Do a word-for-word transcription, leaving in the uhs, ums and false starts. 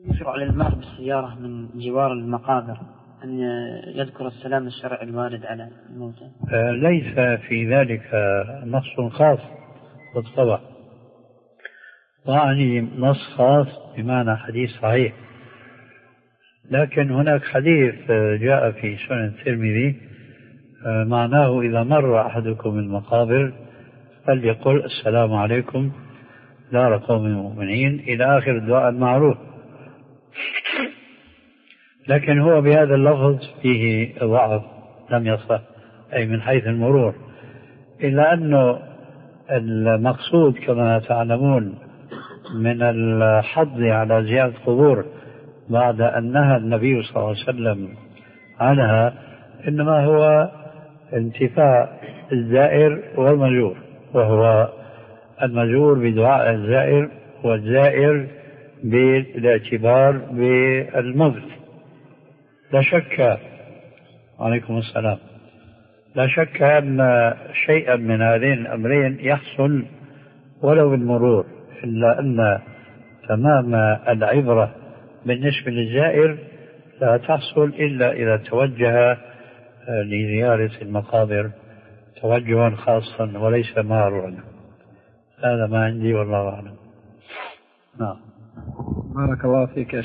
يشرع على المار بالسيارة من جوار المقابر أن يذكر السلام الشرعي الوارد على الموتى؟ ليس في ذلك نص خاص بالطبع، يعني نص خاص بمعنى حديث صحيح، لكن هناك حديث جاء في سنن الترمذي معناه إذا مر أحدكم المقابر فليقل السلام عليكم دار قوم المؤمنين إلى آخر الدعاء المعروف، لكن هو بهذا اللفظ فيه ضعف لم يصح، أي من حيث المرور، إلا أنه المقصود كما تعلمون من الحض على زيارة القبور بعد أن نهى النبي صلى الله عليه وسلم عنها إنما هو انتفاء الزائر والمزور، وهو المزور بدعاء الزائر والزائر بالاعتبار بالموت. لا شك عليكم السلام لا شك أن شيئا من هذين الأمرين يحصل ولو بالمرور، إلا أن تمام العبرة بالنسبة للزائر لا تحصل إلا إذا توجه لزيارة المقابر توجها خاصا وليس مارا. هذا ما عندي والله أعلم. نعم. بارك الله فيك.